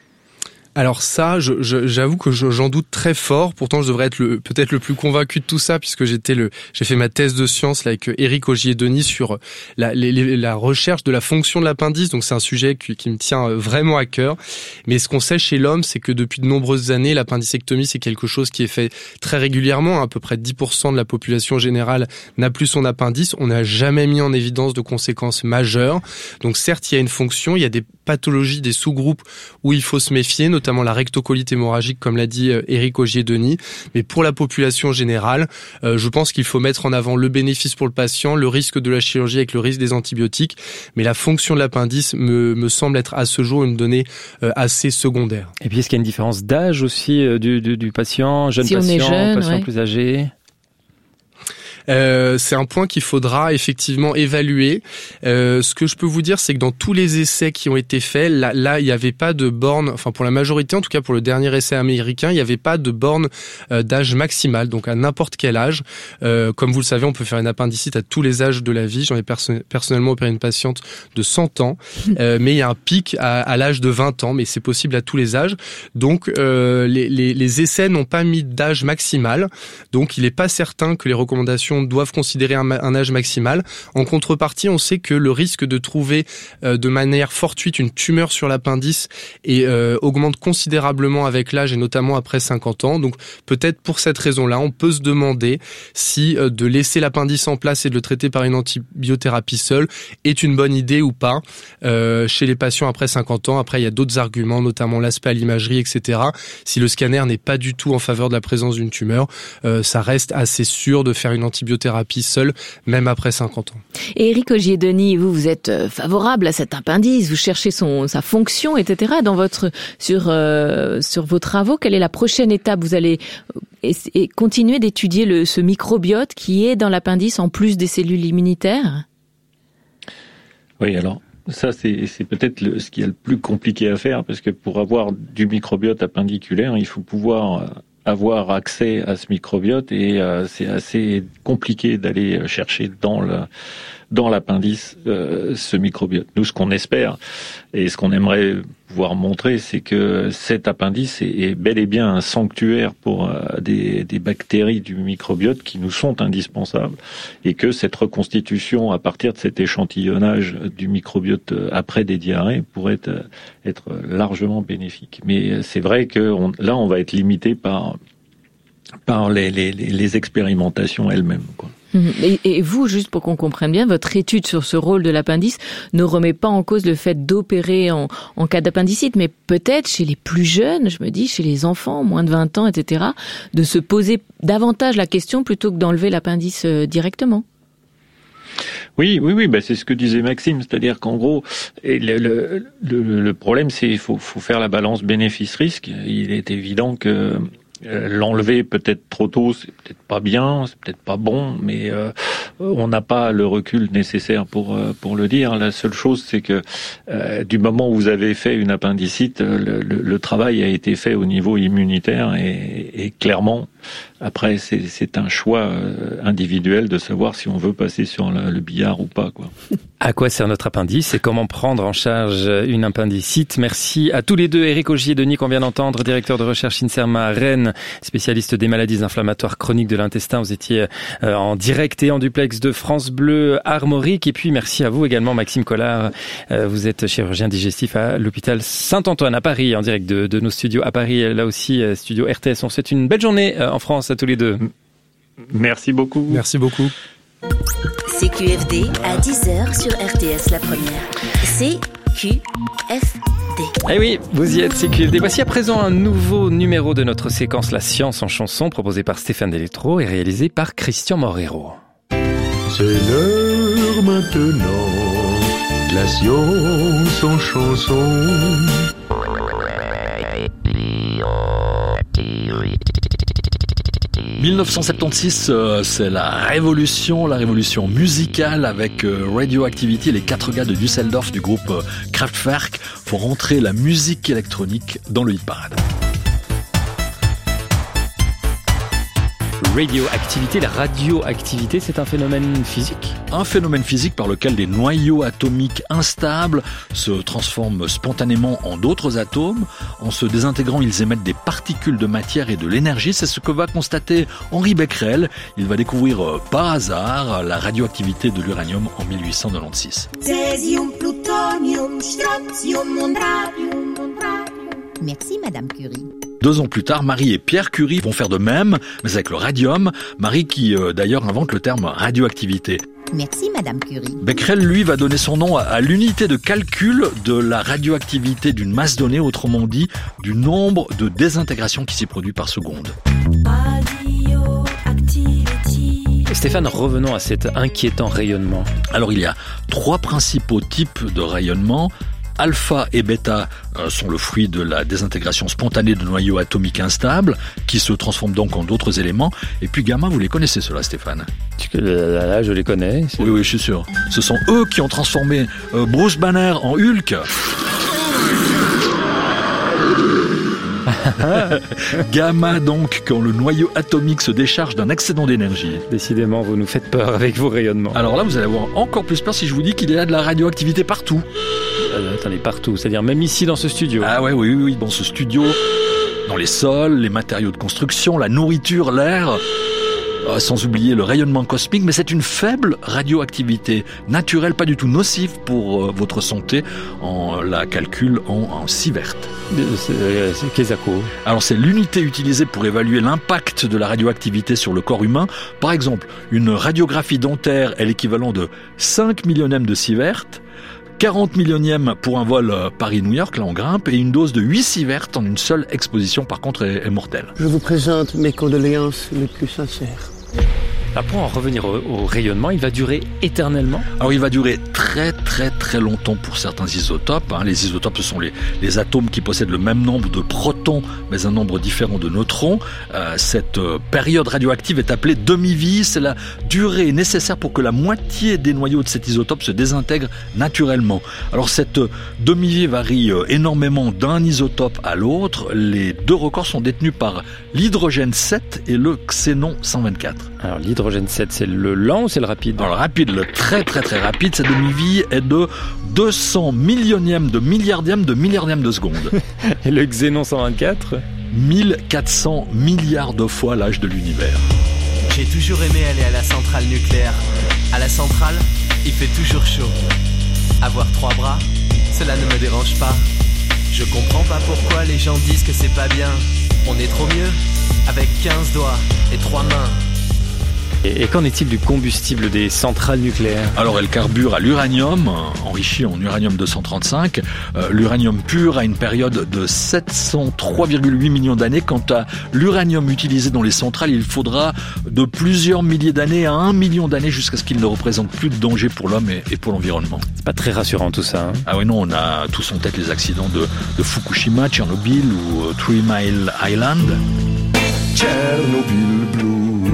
H: Alors ça, j'avoue que j'en doute très fort. Pourtant, je devrais être peut-être le plus convaincu de tout ça, puisque j'ai fait ma thèse de science là, avec Éric Augier-Denis sur la recherche de la fonction de l'appendice. Donc c'est un sujet qui me tient vraiment à cœur. Mais ce qu'on sait chez l'homme, c'est que depuis de nombreuses années, l'appendicectomie, c'est quelque chose qui est fait très régulièrement. À peu près 10% de la population générale n'a plus son appendice. On n'a jamais mis en évidence de conséquences majeures. Donc certes, il y a une fonction, il y a des pathologies, des sous-groupes où il faut se méfier, notamment la rectocolite hémorragique, comme l'a dit Éric Augier-Denis. Mais pour la population générale, je pense qu'il faut mettre en avant le bénéfice pour le patient, le risque de la chirurgie avec le risque des antibiotiques. Mais la fonction de l'appendice me semble être à ce jour une donnée assez secondaire.
A: Et puis est-ce qu'il y a une différence d'âge aussi du patient, jeune
C: si
A: patient,
C: jeune,
A: patient plus âgé ?
H: C'est un point qu'il faudra effectivement évaluer. Ce que je peux vous dire, c'est que dans tous les essais qui ont été faits, là, il n'y avait pas de borne, enfin pour la majorité, en tout cas pour le dernier essai américain, il n'y avait pas de borne d'âge maximal, donc à n'importe quel âge. Comme vous le savez, on peut faire une appendicite à tous les âges de la vie. J'en ai personnellement opéré une patiente de 100 ans, mais il y a un pic à l'âge de 20 ans, mais c'est possible à tous les âges. Donc les essais n'ont pas mis d'âge maximal, donc il n'est pas certain que les recommandations doivent considérer un âge maximal. En contrepartie, on sait que le risque de trouver de manière fortuite une tumeur sur l'appendice augmente considérablement avec l'âge et notamment après 50 ans. Donc peut-être pour cette raison-là, on peut se demander si de laisser l'appendice en place et de le traiter par une antibiothérapie seule est une bonne idée ou pas chez les patients après 50 ans. Après, il y a d'autres arguments, notamment l'aspect à l'imagerie, etc. Si le scanner n'est pas du tout en faveur de la présence d'une tumeur, ça reste assez sûr de faire une antibiothérapie seule, même après 50 ans.
C: Et Éric Ogier-Denis, vous êtes favorable à cet appendice, vous cherchez sa fonction, etc. Sur vos travaux, quelle est la prochaine étape? Vous allez continuer d'étudier ce microbiote qui est dans l'appendice en plus des cellules immunitaires?
G: Oui, alors ça c'est peut-être ce qui est le plus compliqué à faire, parce que pour avoir du microbiote appendiculaire, il faut pouvoir avoir accès à ce microbiote, et c'est assez compliqué d'aller chercher dans l'appendice ce microbiote. Nous, ce qu'on espère et ce qu'on aimerait pouvoir montrer, c'est que cet appendice est bel et bien un sanctuaire pour des bactéries du microbiote qui nous sont indispensables, et que cette reconstitution à partir de cet échantillonnage du microbiote après des diarrhées pourrait être largement bénéfique. Mais c'est vrai que là, on va être limité par les expérimentations elles-mêmes, quoi.
C: Et vous, juste pour qu'on comprenne bien, votre étude sur ce rôle de l'appendice ne remet pas en cause le fait d'opérer en cas d'appendicite, mais peut-être chez les plus jeunes, je me dis, chez les enfants, moins de 20 ans, etc., de se poser davantage la question plutôt que d'enlever l'appendice directement.
G: Oui, c'est ce que disait Maxime, c'est-à-dire qu'en gros, le problème, c'est qu'il faut faire la balance bénéfice-risque. Il est évident que l'enlever peut-être trop tôt, c'est peut-être pas bien, c'est peut-être pas bon, mais on n'a pas le recul nécessaire pour le dire. La seule chose, c'est que du moment où vous avez fait une appendicite, le travail a été fait au niveau immunitaire, et clairement, après, c'est un choix individuel de savoir si on veut passer sur le billard ou pas, quoi.
A: À quoi sert notre appendice et comment prendre en charge une appendicite? Merci à tous les deux. Éric Ogier-Denis, qu'on vient d'entendre, directeur de recherche INSERMA à Rennes, spécialiste des maladies inflammatoires chroniques de l'intestin. Vous étiez en direct et en duplex de France Bleu Armorique. Et puis merci à vous également, Maxime Collard. Vous êtes chirurgien digestif à l'hôpital Saint-Antoine à Paris, en direct de nos studios à Paris. Là aussi, studio RTS. On souhaite une belle journée en France à tous les deux.
G: Merci beaucoup.
H: Merci beaucoup.
D: CQFD à 10h sur RTS La Première. CQFD.
A: Eh oui, vous y êtes, CQFD. Voici à présent un nouveau numéro de notre séquence La Science en chanson, proposé par Stéphane Delétro et réalisé par Christian Morero.
I: C'est l'heure maintenant de la science en chanson.
J: 1976, c'est la révolution musicale avec Radioactivity, les 4 gars de Düsseldorf du groupe Kraftwerk, pour rentrer la musique électronique dans le hit-parade.
A: Radioactivité, la radioactivité, c'est un phénomène physique?
J: Un phénomène physique par lequel des noyaux atomiques instables se transforment spontanément en d'autres atomes. En se désintégrant, ils émettent des particules de matière et de l'énergie. C'est ce que va constater Henri Becquerel. Il va découvrir par hasard la radioactivité de l'uranium en 1896.
K: Césium, plutonium, strontium, radium. Merci, Madame Curie.
J: 2 ans plus tard, Marie et Pierre Curie vont faire de même, mais avec le radium. Marie qui, d'ailleurs, invente le terme radioactivité.
K: Merci, Madame Curie.
J: Becquerel, lui, va donner son nom à l'unité de calcul de la radioactivité d'une masse donnée, autrement dit, du nombre de désintégrations qui s'y produit par seconde.
A: Stéphane, revenons à cet inquiétant rayonnement.
J: Alors, il y a 3 principaux types de rayonnement. alpha et bêta sont le fruit de la désintégration spontanée de noyaux atomiques instables, qui se transforment donc en d'autres éléments. Et puis gamma, vous les connaissez ceux-là, Stéphane?
A: Là, je les connais.
J: Oui, je suis sûr. Ce sont eux qui ont transformé Bruce Banner en Hulk. Gamma donc, quand le noyau atomique se décharge d'un excédent d'énergie.
A: Décidément, vous nous faites peur avec vos rayonnements.
J: Alors là, vous allez avoir encore plus peur si je vous dis qu'il y a de la radioactivité partout.
A: Attendez, partout, c'est-à-dire même ici dans ce studio.
J: Ah ouais, oui, dans ce studio, dans les sols, les matériaux de construction, la nourriture, l'air... sans oublier le rayonnement cosmique, mais c'est une faible radioactivité naturelle, pas du tout nocive pour votre santé. On la calcule en sievert.
A: C'est Kesako.
J: Alors c'est l'unité utilisée pour évaluer l'impact de la radioactivité sur le corps humain. Par exemple, une radiographie dentaire est l'équivalent de 5 millionièmes de sievert, 40 millionièmes pour un vol Paris-New York, là on grimpe, et une dose de 8 sieverts en une seule exposition par contre est mortelle.
L: Je vous présente mes condoléances les plus sincères.
A: Là, pour en revenir au rayonnement, il va durer éternellement?
J: Alors il va durer très très très longtemps pour certains isotopes. Les isotopes, ce sont les atomes qui possèdent le même nombre de protons, mais un nombre différent de neutrons. Cette période radioactive est appelée demi-vie. C'est la durée nécessaire pour que la moitié des noyaux de cet isotope se désintègrent naturellement. Alors cette demi-vie varie énormément d'un isotope à l'autre. Les deux records sont détenus par l'hydrogène 7 et le xénon 124.
A: Alors l'hydrogène 7, c'est le lent ou c'est le rapide?
J: Alors le rapide, le très très très rapide, sa demi-vie est de 200 millionièmes de milliardième de seconde.
A: Et le xénon 124?
J: 1400 milliards de fois l'âge de l'univers.
M: J'ai toujours aimé aller à la centrale nucléaire. À la centrale, il fait toujours chaud. Avoir 3 bras, cela ne me dérange pas. Je comprends pas pourquoi les gens disent que c'est pas bien. On est trop mieux avec 15 doigts et 3 mains.
A: Et qu'en est-il du combustible des centrales nucléaires?
J: Alors elle carbure à l'uranium, enrichi en uranium-235. L'uranium pur a une période de 703,8 millions d'années. Quant à l'uranium utilisé dans les centrales, il faudra de plusieurs milliers d'années à 1 million d'années jusqu'à ce qu'il ne représente plus de danger pour l'homme et pour l'environnement.
A: C'est pas très rassurant tout ça.
J: Ah oui, non, on a tous en tête les accidents de Fukushima, Tchernobyl ou 3 Mile Island.
I: Tchernobyl Blue.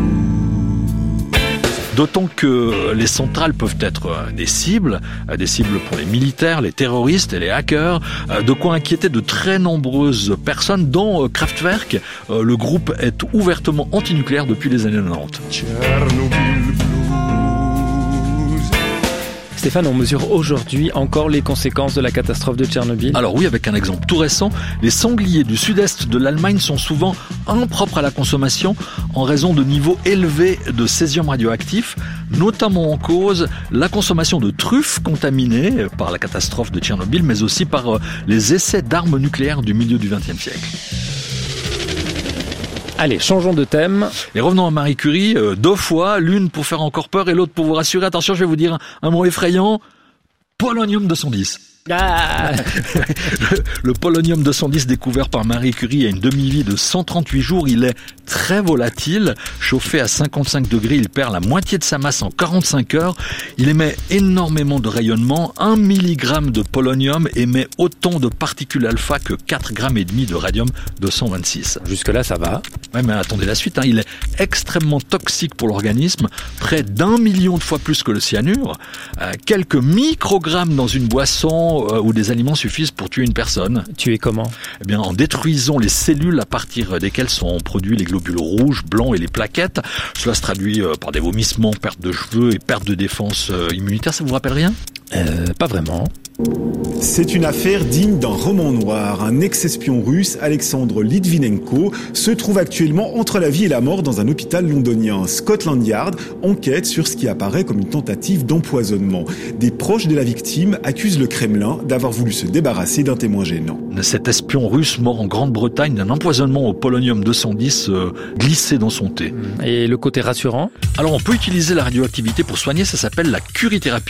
J: D'autant que les centrales peuvent être des cibles pour les militaires, les terroristes et les hackers, de quoi inquiéter de très nombreuses personnes, dont Kraftwerk. Le groupe est ouvertement antinucléaire depuis les années 90.
A: Stéphane, on mesure aujourd'hui encore les conséquences de la catastrophe de Tchernobyl?
J: Alors oui, avec un exemple tout récent, les sangliers du sud-est de l'Allemagne sont souvent impropres à la consommation en raison de niveaux élevés de césium radioactif, notamment en cause la consommation de truffes contaminées par la catastrophe de Tchernobyl, mais aussi par les essais d'armes nucléaires du milieu du XXe siècle.
A: Allez, changeons de thème.
J: Et revenons à Marie Curie, 2 fois, l'une pour faire encore peur et l'autre pour vous rassurer. Attention, je vais vous dire un mot effrayant. Polonium-210.
A: Ah
J: le polonium-210 découvert par Marie Curie a une demi-vie de 138 jours. Il est très volatile. Chauffé à 55 degrés, il perd la moitié de sa masse en 45 heures. Il émet énormément de rayonnement. 1 milligramme de polonium émet autant de particules alpha que 4,5 grammes de radium-226.
A: Jusque-là, ça va.
J: Ouais, mais attendez la suite. Il est extrêmement toxique pour l'organisme. Près d'1 million de fois plus que le cyanure. Quelques microgrammes dans une boisson où des aliments suffisent pour tuer une personne.
A: Tuer comment?
J: Eh bien, en détruisant les cellules à partir desquelles sont produits les globules rouges, blancs et les plaquettes. Cela se traduit par des vomissements, perte de cheveux et perte de défense immunitaire. Ça vous rappelle rien?
A: Pas vraiment.
N: C'est une affaire digne d'un roman noir. Un ex-espion russe, Alexandre Litvinenko, se trouve actuellement entre la vie et la mort dans un hôpital londonien. Scotland Yard enquête sur ce qui apparaît comme une tentative d'empoisonnement. Des proches de la victime accusent le Kremlin d'avoir voulu se débarrasser d'un témoin gênant.
J: Cet espion russe mort en Grande-Bretagne d'un empoisonnement au polonium-210 glissé dans son thé.
A: Et le côté rassurant?
J: Alors on peut utiliser la radioactivité pour soigner, ça s'appelle la curithérapie.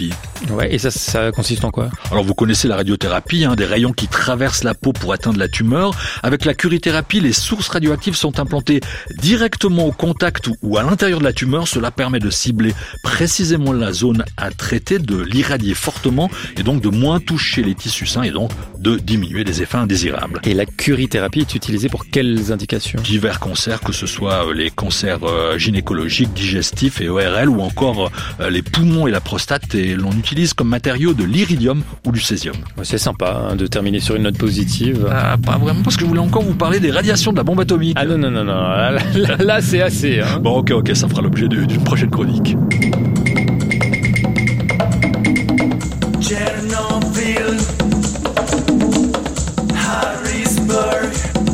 A: Ouais, et ça consiste en quoi?
J: Alors vous connaissez la radiothérapie, des rayons qui traversent la peau pour atteindre la tumeur. Avec la curithérapie, les sources radioactives sont implantées directement au contact ou à l'intérieur de la tumeur. Cela permet de cibler précisément la zone à traiter, de l'irradier fortement et donc de moins toucher les tissus sains et donc de diminuer les effets indésirables.
A: Et la curithérapie est utilisée pour quelles indications?
J: Divers cancers, que ce soit les cancers gynécologiques, digestifs et ORL ou encore les poumons et la prostate, et l'on utilise comme matériau de l'iridium ou du césium.
A: C'est sympa de terminer sur une note positive.
J: Pas vraiment, parce que je voulais encore vous parler des radiations de la bombe atomique.
A: Ah non, là c'est assez.
J: Bon, ok, ça fera l'objet d'une prochaine chronique.
F: Chernobyl, Harrisburg,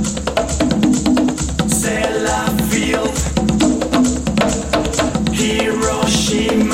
F: Sellafield, Hiroshima.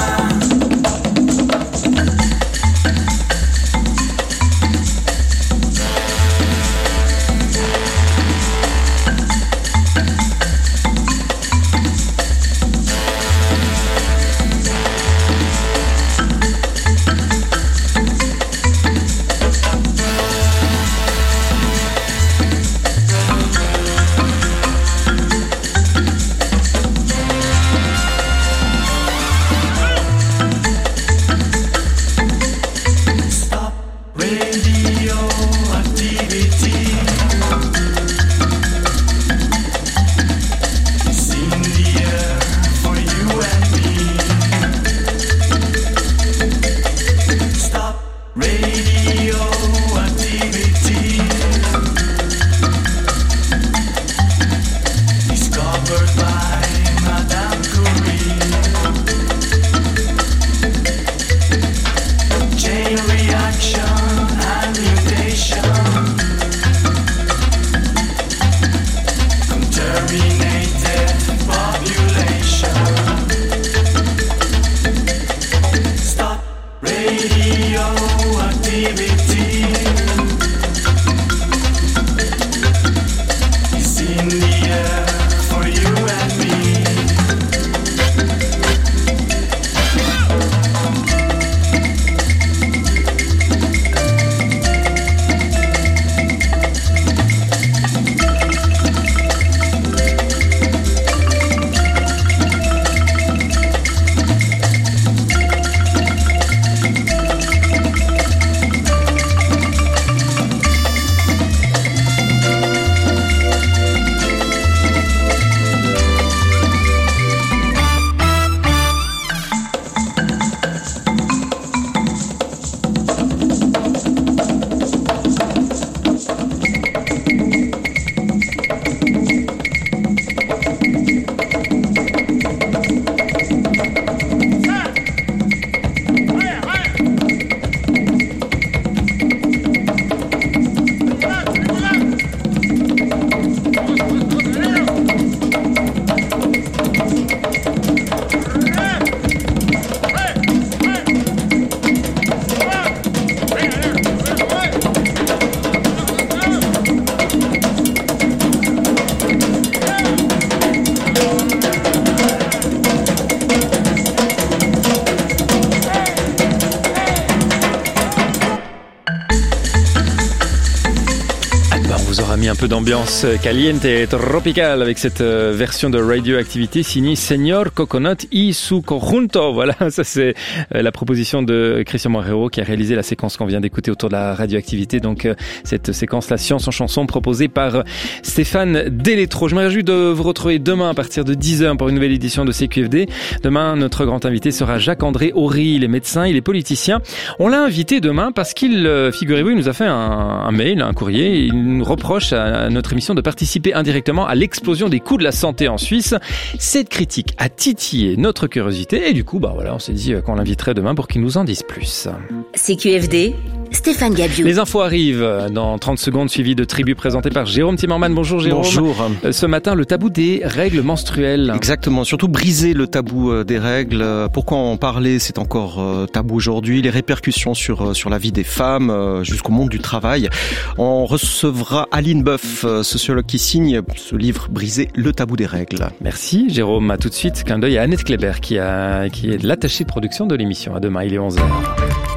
A: Un peu d'ambiance caliente et tropicale avec cette version de Radioactivité signée Señor Coconut y su conjunto. Voilà, ça c'est la proposition de Christian Morero qui a réalisé la séquence qu'on vient d'écouter autour de la radioactivité. Donc cette séquence, la science en chanson, proposée par Stéphane Deletro. Je me réjouis de vous retrouver demain à partir de 10h pour une nouvelle édition de CQFD. Demain, notre grand invité sera Jacques-André Horry. Il est médecin, il est politicien. On l'a invité demain parce qu'il, figurez-vous, il nous a fait un mail, un courrier. Il nous reproche à notre émission de participer indirectement à l'explosion des coûts de la santé en Suisse. Cette critique a titillé notre curiosité et du coup, on s'est dit qu'on l'inviterait demain pour qu'il nous en dise plus.
D: CQFD, Stéphane Gabiou.
A: Les infos arrivent dans 30 secondes, suivies de Tribu présentées par Jérôme Timmerman. Bonjour Jérôme.
O: Bonjour.
A: Ce matin, le tabou des règles menstruelles.
O: Exactement, surtout briser le tabou des règles. Pourquoi en parler? C'est encore tabou aujourd'hui. Les répercussions sur la vie des femmes, jusqu'au monde du travail. On recevra Aline Boeuf, sociologue qui signe ce livre Briser le tabou des règles.
A: Merci Jérôme, à tout de suite. Clin d'œil à Annette Kléber qui est l'attachée de production de l'émission. À demain, il est 11h.